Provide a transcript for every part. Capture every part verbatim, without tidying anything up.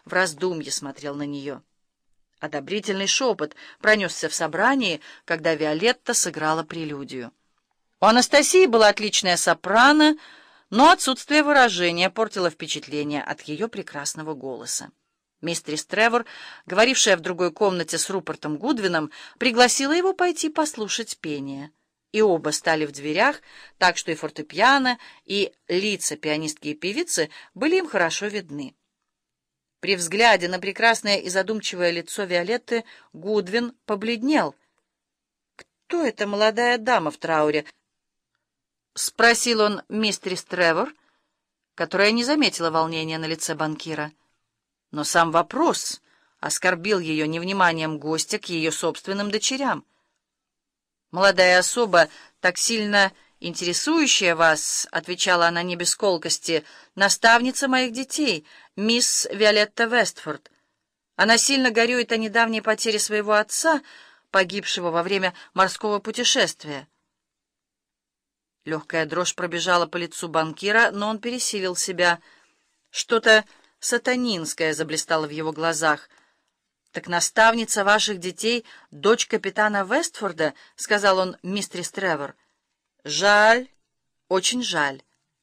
в раздумье смотрел на нее. Одобрительный шепот пронесся в собрании, когда Виолетта сыграла прелюдию. У Анастасии была отличная сопрано, но отсутствие выражения портило впечатление от ее прекрасного голоса. Мистерис Тревор, говорившая в другой комнате с Рупертом Гудвином, пригласила его пойти послушать пение. И оба стали в дверях, так что и фортепиано, и лица пианистки и певицы были им хорошо видны. При взгляде на прекрасное и задумчивое лицо Виолетты Гудвин побледнел. «Кто эта молодая дама в трауре?» — спросил он мистерис Тревор, которая не заметила волнения на лице банкира. Но сам вопрос оскорбил ее невниманием гостя к ее собственным дочерям. «Молодая особа, так сильно интересующая вас, — отвечала она не без колкости, — наставница моих детей, мисс Виолетта Вестфорд. Она сильно горюет о недавней потере своего отца, погибшего во время морского путешествия». Легкая дрожь пробежала по лицу банкира, но он пересилил себя. Что-то сатанинское заблистало в его глазах. «Так наставница ваших детей — дочь капитана Вестфорда?» — сказал он мистерис Тревор. «Жаль, очень жаль».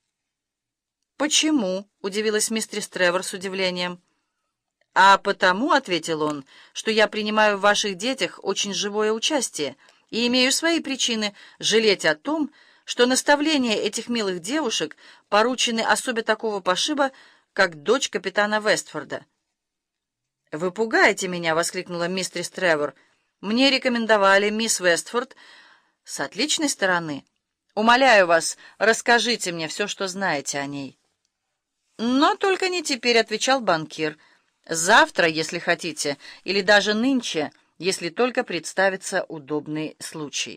«Почему?» — удивилась мистерис Тревор с удивлением. «А потому, — ответил он, — что я принимаю в ваших детях очень живое участие и имею свои причины жалеть о том, что наставления этих милых девушек поручены особе такого пошиба, как дочь капитана Вестфорда». «Вы пугаете меня!» — воскликнула мистерис Тревор. «Мне рекомендовали мисс Вестфорд с отличной стороны. Умоляю вас, расскажите мне все, что знаете о ней». «Но только не теперь», — отвечал банкир. «Завтра, если хотите, или даже нынче, если только представится удобный случай».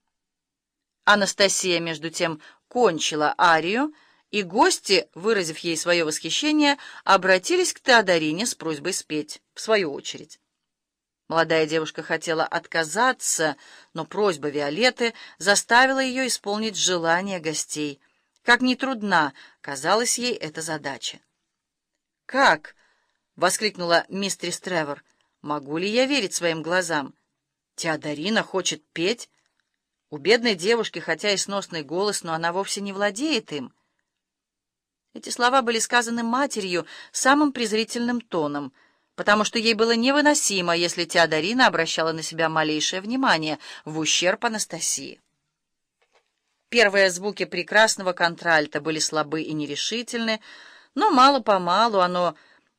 Анастасия, между тем, кончила арию, и гости, выразив ей свое восхищение, обратились к Теодорине с просьбой спеть, в свою очередь. Молодая девушка хотела отказаться, но просьба Виолетты заставила ее исполнить желание гостей. Как ни трудна казалась ей эта задача. «Как?» — воскликнула мистерис Тревор. «Могу ли я верить своим глазам? Теодорина хочет петь? У бедной девушки, хотя и сносный голос, но она вовсе не владеет им». Эти слова были сказаны матерью самым презрительным тоном, потому что ей было невыносимо, если Теодорина обращала на себя малейшее внимание в ущерб Анастасии. Первые звуки прекрасного контральта были слабы и нерешительны, но мало-помалу оно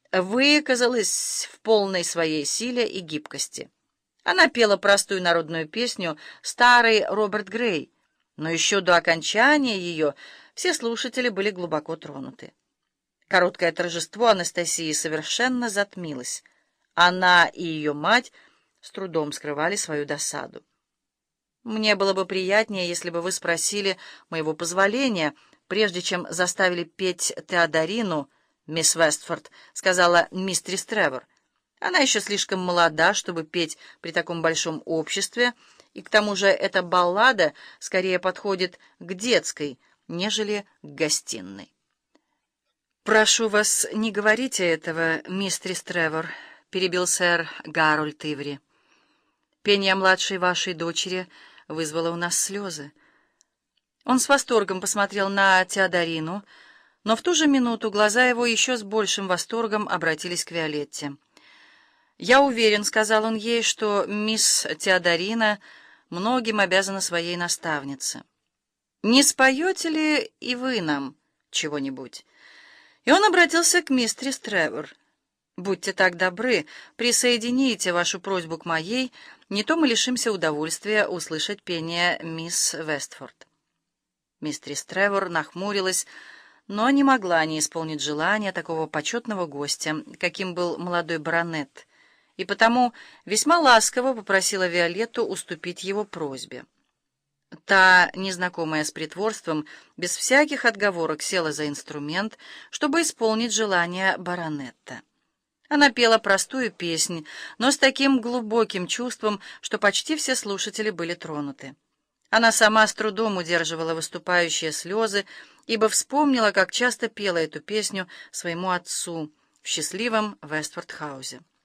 выказалось в полной своей силе и гибкости. Она пела простую народную песню «Старый Роберт Грей», но еще до окончания ее все слушатели были глубоко тронуты. Короткое торжество Анастасии совершенно затмилось. Она и ее мать с трудом скрывали свою досаду. «Мне было бы приятнее, если бы вы спросили моего позволения, прежде чем заставили петь Теодорину, мисс Вестфорд», — сказала мистерис Тревор. «Она еще слишком молода, чтобы петь при таком большом обществе, и к тому же эта баллада скорее подходит к детской, нежели к гостиной». «Прошу вас, не говорите этого, мистерис Тревор», — перебил сэр Гарольд Иври. «Пение младшей вашей дочери вызвало у нас слезы». Он с восторгом посмотрел на Теодорину, но в ту же минуту глаза его еще с большим восторгом обратились к Виолетте. «Я уверен, — сказал он ей, — что мисс Теодорина многим обязана своей наставнице. Не споете ли и вы нам чего-нибудь?» И он обратился к мистерис Тревор. «Будьте так добры, присоедините вашу просьбу к моей, не то мы лишимся удовольствия услышать пение мисс Вестфорд». Мистерис Тревор нахмурилась, но не могла не исполнить желания такого почетного гостя, каким был молодой баронет, и потому весьма ласково попросила Виолетту уступить его просьбе. Та, незнакомая с притворством, без всяких отговорок села за инструмент, чтобы исполнить желание баронетта. Она пела простую песнь, но с таким глубоким чувством, что почти все слушатели были тронуты. Она сама с трудом удерживала выступающие слезы, ибо вспомнила, как часто пела эту песню своему отцу, в счастливом Вестфорд-хаузе.